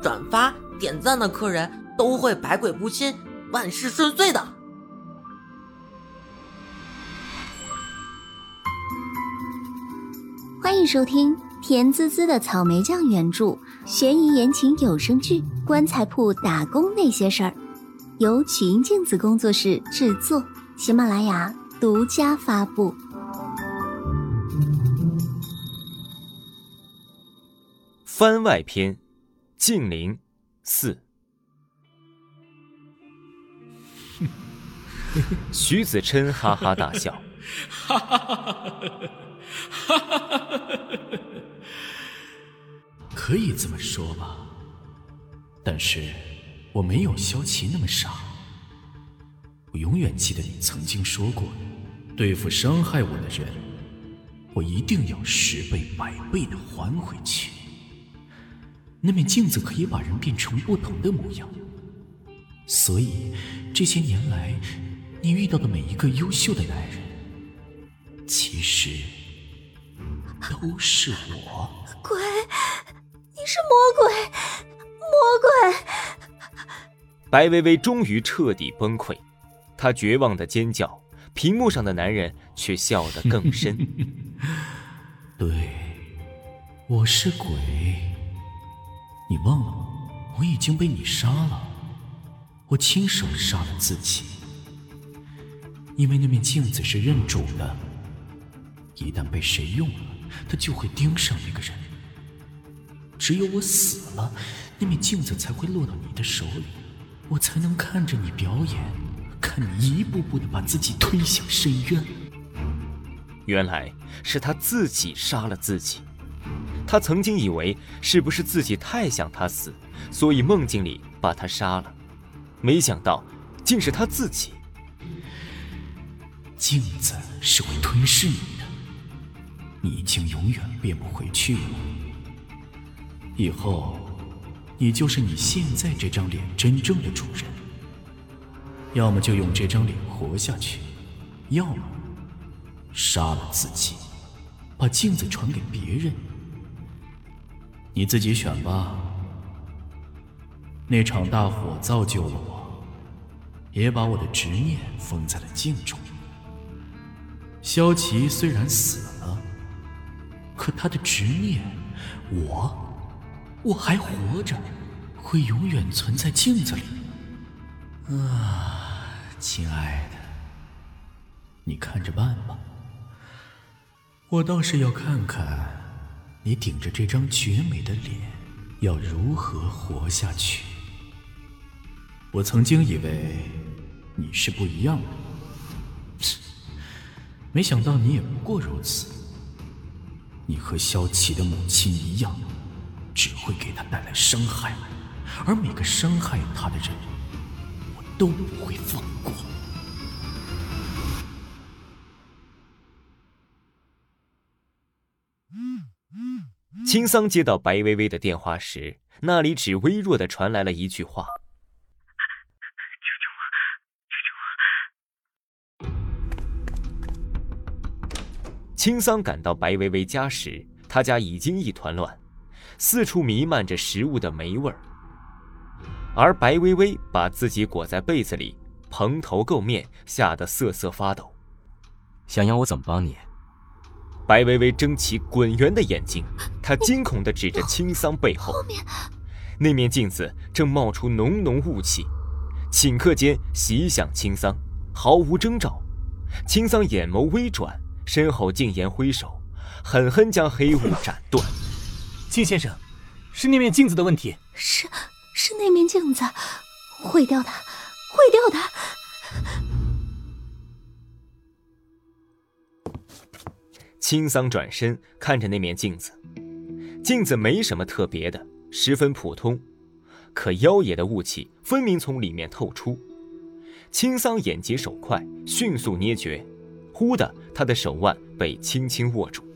转发、点赞的客人都会百鬼不侵，万事顺遂的。 欢迎收听甜滋滋的草莓酱原著悬疑言情有声剧《棺材铺打工那些事儿》，由曲音镜子工作室制作，喜马拉雅独家发布。 番外篇，静灵4。徐子琛哈哈大笑， 哈哈哈哈哈！可以这么说吧，但是我没有萧琪那么傻。我永远记得你曾经说过，对付伤害我的人，我一定要10倍、100倍的还回去。那面镜子可以把人变成不同的模样，所以这些年来你遇到的每一个优秀的男人，其实都是我。 鬼，你是魔鬼，魔鬼！ 白薇薇终于彻底崩溃，她绝望的尖叫，屏幕上的男人却笑得更深。 对，我是鬼。你忘了，我已经被你杀了，我亲手杀了自己。因为那面镜子是认主的，一旦被谁用了，他就会盯上那个人。只有我死了，那面镜子才会落到你的手里，我才能看着你表演，看你一步步地把自己推向深渊。 原来是他自己杀了自己。他曾经以为是不是自己太想他死，所以梦境里把他杀了，没想到竟是他自己。 镜子是会吞噬你的，你已经永远变不回去了。以后你就是你现在这张脸真正的主人，要么就用这张脸活下去，要么杀了自己，把镜子传给别人。你自己选吧。那场大火造就了我，也把我的执念封在了镜中。萧琪虽然死了，可他的执念，我还活着，会永远存在镜子里。亲爱的，你看着办吧。我倒是要看看你顶着这张绝美的脸要如何活下去。我曾经以为你是不一样的，没想到你也不过如此。你和萧琪的母亲一样，只会给他带来伤害，而每个伤害他的人，我都不会放过。 青桑接到白薇薇的电话时，那里只微弱地传来了一句话：青桑赶到白薇薇家时，她家已经一团乱，四处弥漫着食物的霉味儿，而白薇薇把自己裹在被子里，蓬头垢面，吓得瑟瑟发抖。 想要我怎么帮你？ 白薇薇睁起滚圆的眼睛，她惊恐地指着青桑背后，那面镜子正冒出浓浓雾气，顷刻间袭向青桑，毫无征兆。青桑眼眸微转，身后竟言挥手，狠狠将黑雾斩断。 青先生，是那面镜子的问题。 是那面镜子，毁掉它，毁掉它。 青桑转身看着那面镜子，镜子没什么特别的，十分普通，可妖冶的雾气分明从里面透出。青桑眼疾手快，迅速捏诀，忽的他的手腕被轻轻握住。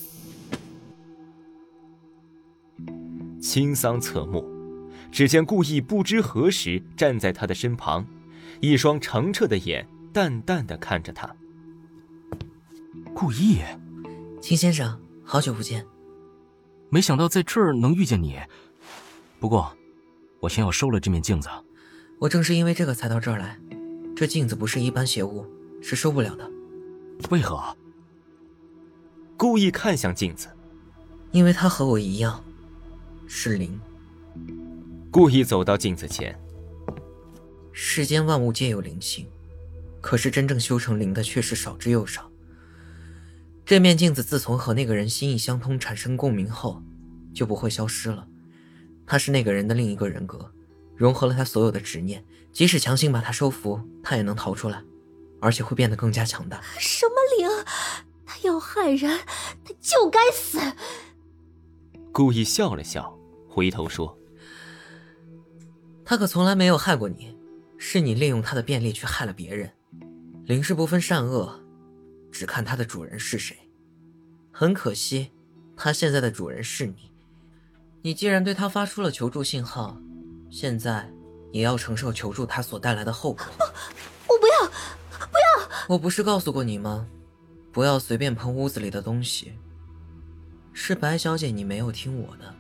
青桑侧目，只见顾意不知何时站在他的身旁，一双澄澈的眼淡淡地看着他。 顾意， 秦先生，好久不见。 没想到在这儿能遇见你。不过我先要收了这面镜子。 我正是因为这个才到这儿来。这镜子不是一般邪物，是收不了的。 为何？ 故意看向镜子， 因为它和我一样，是灵。 故意走到镜子前。 世间万物皆有灵性，可是真正修成灵的却是少之又少。这面镜子自从和那个人心意相通产生共鸣后，就不会消失了。它是那个人的另一个人格，融合了他所有的执念，即使强行把他收服，他也能逃出来，而且会变得更加强大。 什么灵？他要害人，他就该死。 故意笑了笑，回头说： 他可从来没有害过你，是你利用他的便利去害了别人。灵是不分善恶，只看他的主人是谁。很可惜，他现在的主人是你。你既然对他发出了求助信号，现在也要承受求助他所带来的后果。 我不要，不要！ 我不是告诉过你吗？不要随便碰屋子里的东西。是白小姐你没有听我的。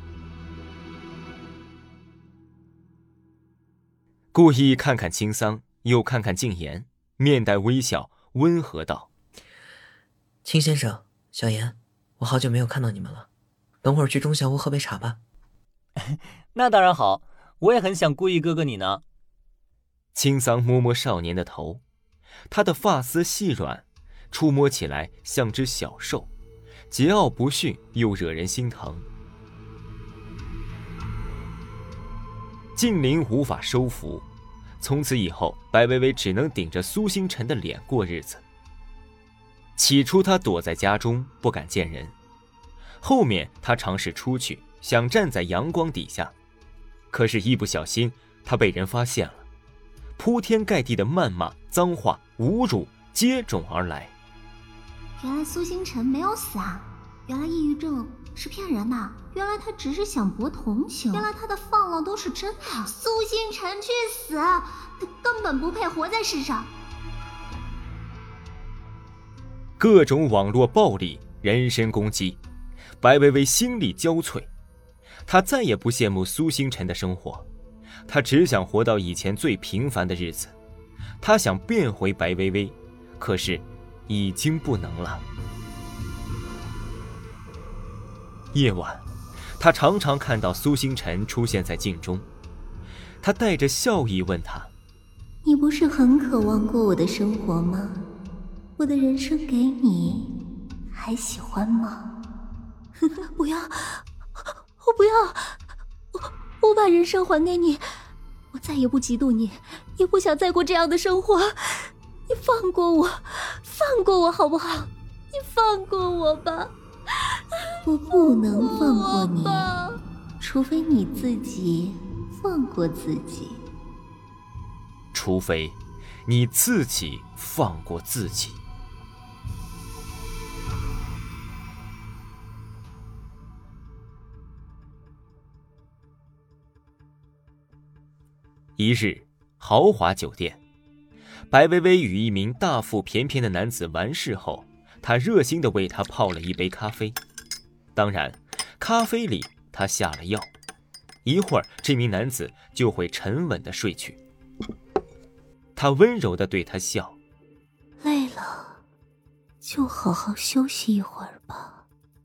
故意看看青桑，又看看静言，面带微笑，温和道： 青先生，小言，我好久没有看到你们了，等会儿去钟小屋喝杯茶吧。 那当然好，我也很想故意哥哥你呢。 青桑摸摸少年的头，他的发丝细软，触摸起来像只小兽，桀骜不驯又惹人心疼。静灵无法收服，从此以后白薇薇只能顶着苏星辰的脸过日子。起初他躲在家中不敢见人，后面他尝试出去，想站在阳光底下，可是一不小心他被人发现了，铺天盖地的谩骂、脏话、侮辱接踵而来。 原来苏星辰没有死啊！原来抑郁症是骗人的！原来他只是想博同情！原来他的放浪都是真的！苏星辰去死！他根本不配活在世上！ 各种网络暴力、人身攻击，白薇薇心力交瘁。她再也不羡慕苏星辰的生活，她只想活到以前最平凡的日子。她想变回白薇薇，可是已经不能了。夜晚，她常常看到苏星辰出现在镜中，她带着笑意问他： 你不是很渴望过我的生活吗？我的人生给你，还喜欢吗？不要，我不要，我把人生还给你，我再也不嫉妒你，也不想再过这样的生活。你放过我，放过我好不好？你放过我吧。我不能放过你，除非你自己放过自己。 除非你自己放过自己。一日，豪华酒店，白薇薇与一名大腹便便的男子完事后，她热心地为他泡了一杯咖啡。当然，咖啡里他下了药，一会儿这名男子就会沉稳地睡去。他温柔地对他笑： 累了，就好好休息一会儿吧。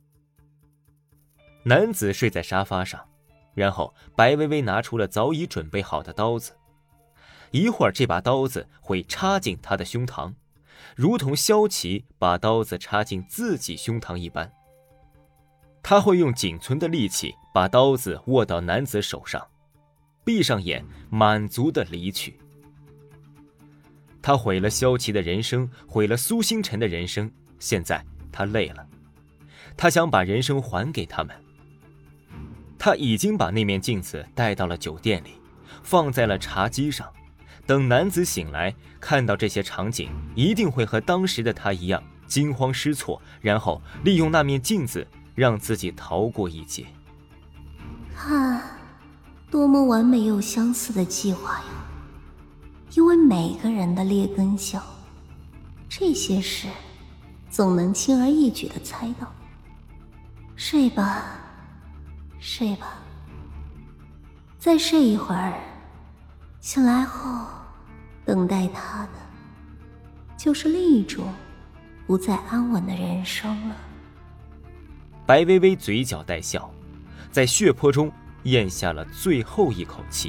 男子睡在沙发上，然后白薇薇拿出了早已准备好的刀子，一会儿这把刀子会插进他的胸膛，如同萧琪把刀子插进自己胸膛一般。他会用仅存的力气把刀子握到男子手上，闭上眼，满足地离去。他毁了萧琪的人生，毁了苏星辰的人生，现在他累了，他想把人生还给他们。他已经把那面镜子带到了酒店里，放在了茶几上，等男子醒来，看到这些场景，一定会和当时的他一样惊慌失措，然后利用那面镜子让自己逃过一劫。 看，多么完美又相似的计划呀！因为每个人的劣根小，这些事总能轻而易举地猜到。睡吧，睡吧， 再睡一会儿，醒来后等待他的就是另一种不再安稳的人生了。 白薇薇嘴角带笑，在血泊中咽下了最后一口气。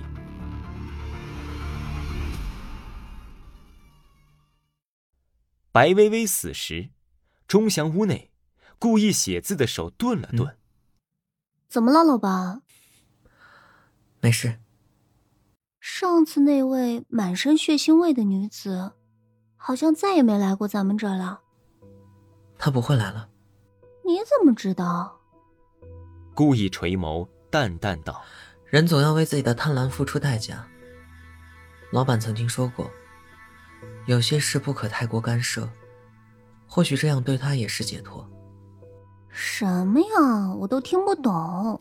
白薇薇死时，钟祥屋内故意写字的手顿了顿。 怎么了，老爸？ 没事。 上次那位满身血腥味的女子，好像再也没来过咱们这儿了。 她不会来了。 你怎么知道？ 故意垂眸，淡淡道： 人总要为自己的贪婪付出代价。老板曾经说过，有些事不可太过干涉，或许这样对他也是解脱。 什么呀，我都听不懂。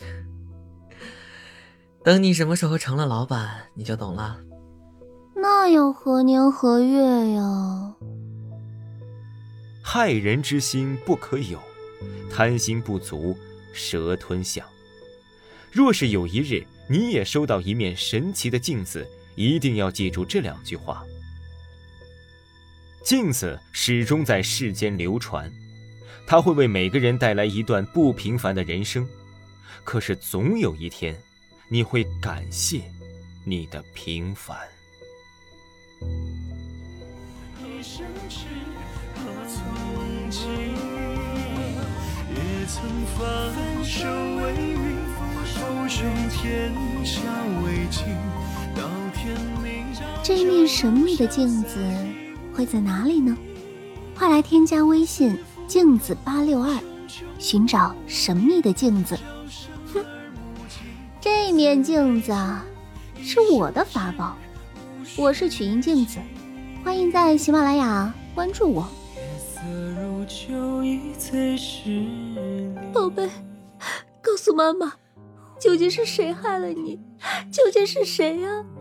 等你什么时候成了老板，你就懂了。 那要何年何月呀？ 害人之心不可有，贪心不足蛇吞象。若是有一日你也收到一面神奇的镜子，一定要记住这2句话。镜子始终在世间流传，它会为每个人带来一段不平凡的人生，可是总有一天你会感谢你的平凡。 一生只和从今，也曾翻手为云，俯首天下为镜，到天明。 这面神秘的镜子会在哪里呢？快来添加微信镜子862，寻找神秘的镜子。哼，这面镜子是我的法宝，我是曲音镜子，欢迎在喜马拉雅关注我。宝贝，告诉妈妈，究竟是谁害了你？究竟是谁啊？